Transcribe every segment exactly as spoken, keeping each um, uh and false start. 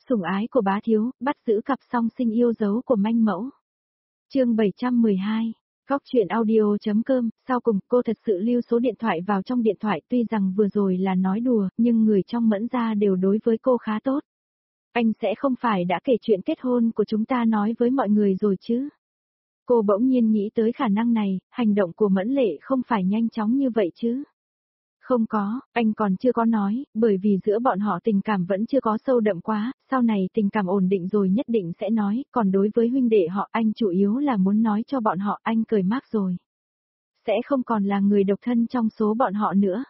Sủng ái của bá thiếu, bắt giữ cặp song sinh yêu dấu của manh mẫu. Chương bảy trăm mười hai. Góc truyện audio.com, sau cùng cô thật sự lưu số điện thoại vào trong điện thoại, tuy rằng vừa rồi là nói đùa, nhưng người trong Mẫn gia đều đối với cô khá tốt. Anh sẽ không phải đã kể chuyện kết hôn của chúng ta nói với mọi người rồi chứ? Cô bỗng nhiên nghĩ tới khả năng này, hành động của Mẫn Lệ không phải nhanh chóng như vậy chứ? Không có, anh còn chưa có nói, bởi vì giữa bọn họ tình cảm vẫn chưa có sâu đậm quá, sau này tình cảm ổn định rồi nhất định sẽ nói, còn đối với huynh đệ họ anh chủ yếu là muốn nói cho bọn họ anh cười mác rồi. Sẽ không còn là người độc thân trong số bọn họ nữa.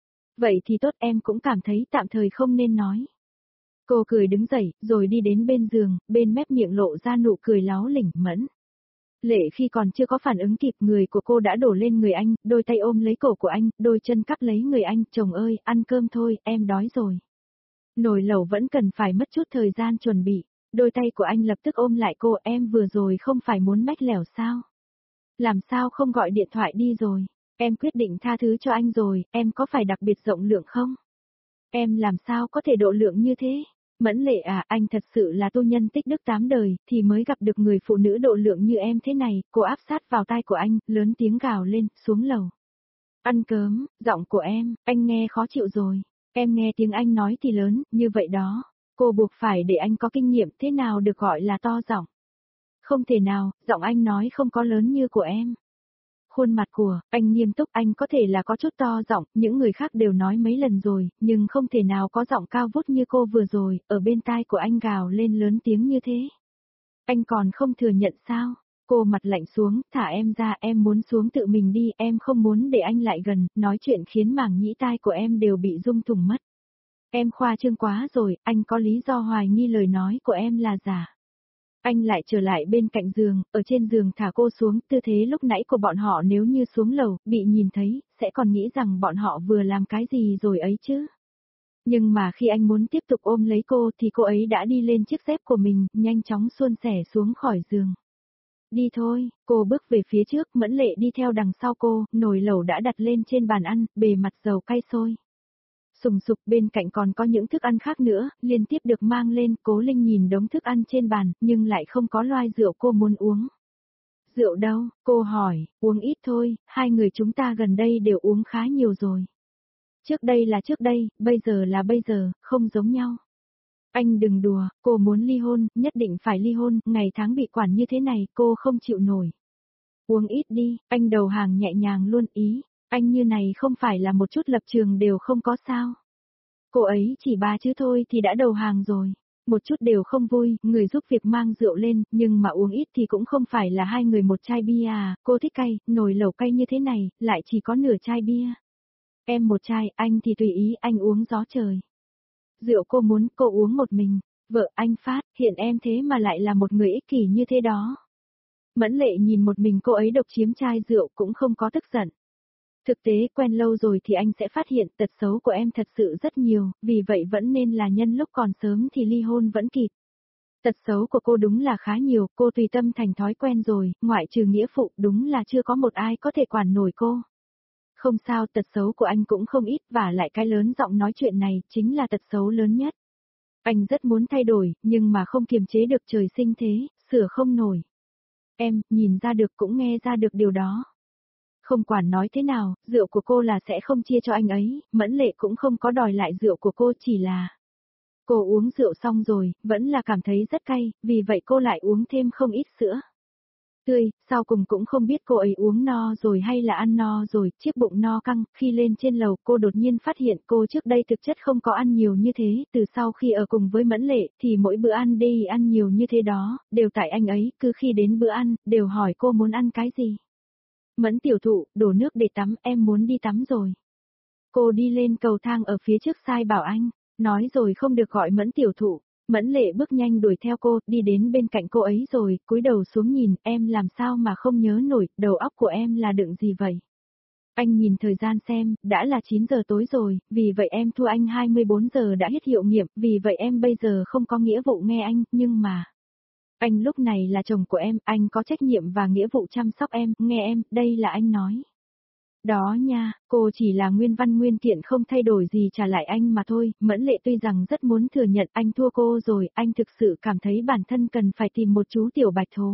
Vậy thì tốt, em cũng cảm thấy tạm thời không nên nói. Cô cười đứng dậy, rồi đi đến bên giường, bên mép miệng lộ ra nụ cười láo lỉnh. Mẫn Lệ khi còn chưa có phản ứng kịp, người của cô đã đổ lên người anh, đôi tay ôm lấy cổ của anh, đôi chân cắp lấy người anh. Chồng ơi, ăn cơm thôi, em đói rồi. Nồi lẩu vẫn cần phải mất chút thời gian chuẩn bị. Đôi tay của anh lập tức ôm lại cô. Em vừa rồi không phải muốn mách lẻo sao? Làm sao không gọi điện thoại đi rồi? Em quyết định tha thứ cho anh rồi, em có phải đặc biệt rộng lượng không? Em làm sao có thể độ lượng như thế? Mẫn Lệ à, anh thật sự là tu nhân tích đức tám đời, thì mới gặp được người phụ nữ độ lượng như em thế này. Cô áp sát vào tai của anh, lớn tiếng gào lên, xuống lầu. Ăn cơm, giọng của em, anh nghe khó chịu rồi. Em nghe tiếng anh nói thì lớn, như vậy đó. Cô buộc phải để anh có kinh nghiệm thế nào được gọi là to giọng. Không thể nào, giọng anh nói không có lớn như của em. Khuôn mặt của anh nghiêm túc, anh có thể là có chút to giọng, những người khác đều nói mấy lần rồi, nhưng không thể nào có giọng cao vút như cô vừa rồi, ở bên tai của anh gào lên lớn tiếng như thế. Anh còn không thừa nhận sao? Cô mặt lạnh xuống, thả em ra, em muốn xuống tự mình đi, em không muốn để anh lại gần, nói chuyện khiến màng nhĩ tai của em đều bị rung thủng mất. Em khoa trương quá rồi, anh có lý do hoài nghi lời nói của em là giả. Anh lại trở lại bên cạnh giường, ở trên giường thả cô xuống, tư thế lúc nãy của bọn họ nếu như xuống lầu, bị nhìn thấy, sẽ còn nghĩ rằng bọn họ vừa làm cái gì rồi ấy chứ. Nhưng mà khi anh muốn tiếp tục ôm lấy cô thì cô ấy đã đi lên chiếc dép của mình, nhanh chóng suôn sẻ xuống khỏi giường. Đi thôi, cô bước về phía trước, Mẫn Lệ đi theo đằng sau cô, nồi lẩu đã đặt lên trên bàn ăn, bề mặt dầu cay sôi. Sùng sục bên cạnh còn có những thức ăn khác nữa, liên tiếp được mang lên. Cố Linh nhìn đống thức ăn trên bàn, nhưng lại không có loai rượu cô muốn uống. Rượu đâu? Cô hỏi. Uống ít thôi, hai người chúng ta gần đây đều uống khá nhiều rồi. Trước đây là trước đây, bây giờ là bây giờ, không giống nhau. Anh đừng đùa, cô muốn ly hôn, nhất định phải ly hôn, ngày tháng bị quản như thế này, cô không chịu nổi. Uống ít đi, anh đầu hàng nhẹ nhàng luôn. Ý anh như này không phải là một chút lập trường đều không có sao. Cô ấy chỉ ba chữ thôi thì đã đầu hàng rồi. Một chút đều không vui, người giúp việc mang rượu lên, nhưng mà uống ít thì cũng không phải là hai người một chai bia à, cô thích cay, nồi lẩu cay như thế này, lại chỉ có nửa chai bia. Em một chai, anh thì tùy ý, anh uống gió trời. Rượu cô muốn, cô uống một mình. Vợ anh Phát, hiện em thế mà lại là một người ích kỷ như thế đó. Mẫn Lệ nhìn một mình cô ấy độc chiếm chai rượu cũng không có tức giận. Thực tế quen lâu rồi thì anh sẽ phát hiện tật xấu của em thật sự rất nhiều, vì vậy vẫn nên là nhân lúc còn sớm thì ly hôn vẫn kịp. Tật xấu của cô đúng là khá nhiều, cô tùy tâm thành thói quen rồi, ngoại trừ nghĩa phụ đúng là chưa có một ai có thể quản nổi cô. Không sao, tật xấu của anh cũng không ít, và lại cái lớn giọng nói chuyện này chính là tật xấu lớn nhất. Anh rất muốn thay đổi, nhưng mà không kiềm chế được, trời sinh thế, sửa không nổi. Em, nhìn ra được cũng nghe ra được điều đó. Không quản nói thế nào, rượu của cô là sẽ không chia cho anh ấy, Mẫn Lệ cũng không có đòi lại rượu của cô, chỉ là cô uống rượu xong rồi, vẫn là cảm thấy rất cay, vì vậy cô lại uống thêm không ít sữa tươi, sau cùng cũng không biết cô ấy uống no rồi hay là ăn no rồi, chiếc bụng no căng. Khi lên trên lầu cô đột nhiên phát hiện cô trước đây thực chất không có ăn nhiều như thế, từ sau khi ở cùng với Mẫn Lệ thì mỗi bữa ăn đi ăn nhiều như thế đó, đều tại anh ấy, cứ khi đến bữa ăn, đều hỏi cô muốn ăn cái gì. Mẫn tiểu thụ, đổ nước để tắm, em muốn đi tắm rồi. Cô đi lên cầu thang ở phía trước sai bảo anh, nói rồi không được gọi Mẫn tiểu thụ. Mẫn Lệ bước nhanh đuổi theo cô, đi đến bên cạnh cô ấy rồi, cúi đầu xuống nhìn, em làm sao mà không nhớ nổi, đầu óc của em là đựng gì vậy? Anh nhìn thời gian xem, đã là chín giờ tối rồi, vì vậy em thua anh hai mươi bốn giờ đã hết hiệu nghiệm, vì vậy em bây giờ không có nghĩa vụ nghe anh, nhưng mà... Anh lúc này là chồng của em, anh có trách nhiệm và nghĩa vụ chăm sóc em, nghe em, đây là anh nói. Đó nha, cô chỉ là nguyên văn nguyên kiện không thay đổi gì trả lại anh mà thôi, Mẫn Lệ tuy rằng rất muốn thừa nhận anh thua cô rồi, anh thực sự cảm thấy bản thân cần phải tìm một chú tiểu bạch thố.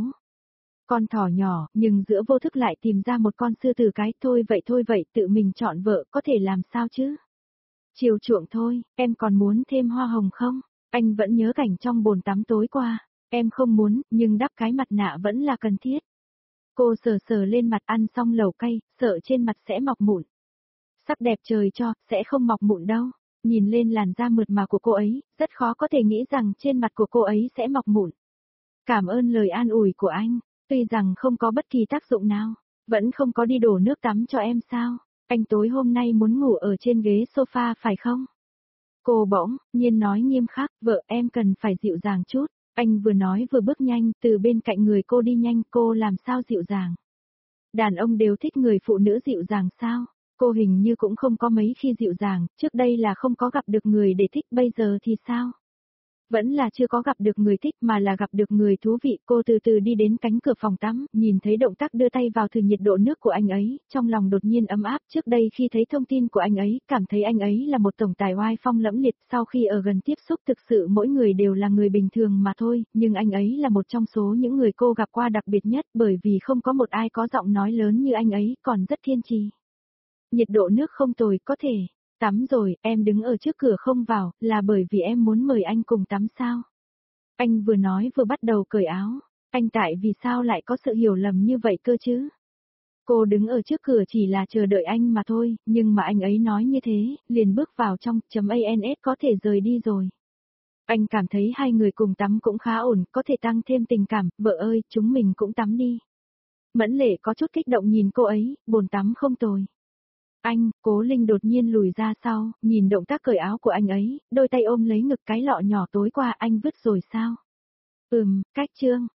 Con thỏ nhỏ, nhưng giữa vô thức lại tìm ra một con sư tử cái, thôi vậy thôi vậy, tự mình chọn vợ, có thể làm sao chứ? Chiều chuộng thôi, em còn muốn thêm hoa hồng không? Anh vẫn nhớ cảnh trong bồn tắm tối qua, em không muốn, nhưng đắp cái mặt nạ vẫn là cần thiết. Cô sờ sờ lên mặt ăn xong lẩu cay, sợ trên mặt sẽ mọc mụn. Sắc đẹp trời cho, sẽ không mọc mụn đâu. Nhìn lên làn da mượt mà của cô ấy, rất khó có thể nghĩ rằng trên mặt của cô ấy sẽ mọc mụn. Cảm ơn lời an ủi của anh, tuy rằng không có bất kỳ tác dụng nào, vẫn không có đi đổ nước tắm cho em sao. Anh tối hôm nay muốn ngủ ở trên ghế sofa phải không? Cô bỗng nhiên nói nghiêm khắc, vợ em cần phải dịu dàng chút. Anh vừa nói vừa bước nhanh, từ bên cạnh người cô đi nhanh, cô làm sao dịu dàng. Đàn ông đều thích người phụ nữ dịu dàng sao? Cô hình như cũng không có mấy khi dịu dàng, trước đây là không có gặp được người để thích, bây giờ thì sao? Vẫn là chưa có gặp được người thích mà là gặp được người thú vị. Cô từ từ đi đến cánh cửa phòng tắm, nhìn thấy động tác đưa tay vào thử nhiệt độ nước của anh ấy, trong lòng đột nhiên ấm áp. Trước đây khi thấy thông tin của anh ấy, cảm thấy anh ấy là một tổng tài oai phong lẫm liệt. Sau khi ở gần tiếp xúc thực sự mỗi người đều là người bình thường mà thôi, nhưng anh ấy là một trong số những người cô gặp qua đặc biệt nhất, bởi vì không có một ai có giọng nói lớn như anh ấy, còn rất kiên trì. Nhiệt độ nước không tồi, có thể. Tắm rồi, em đứng ở trước cửa không vào, là bởi vì em muốn mời anh cùng tắm sao? Anh vừa nói vừa bắt đầu cởi áo. Anh tại vì sao lại có sự hiểu lầm như vậy cơ chứ? Cô đứng ở trước cửa chỉ là chờ đợi anh mà thôi, nhưng mà anh ấy nói như thế, liền bước vào trong, chấm ans có thể rời đi rồi. Anh cảm thấy hai người cùng tắm cũng khá ổn, có thể tăng thêm tình cảm, vợ ơi, chúng mình cũng tắm đi. Mẫn Lệ có chút kích động nhìn cô ấy, bồn tắm không tồi. Anh, Cố Linh đột nhiên lùi ra sau, nhìn động tác cởi áo của anh ấy, đôi tay ôm lấy ngực, cái lọ nhỏ tối qua anh vứt rồi sao? Ừm, cách trương,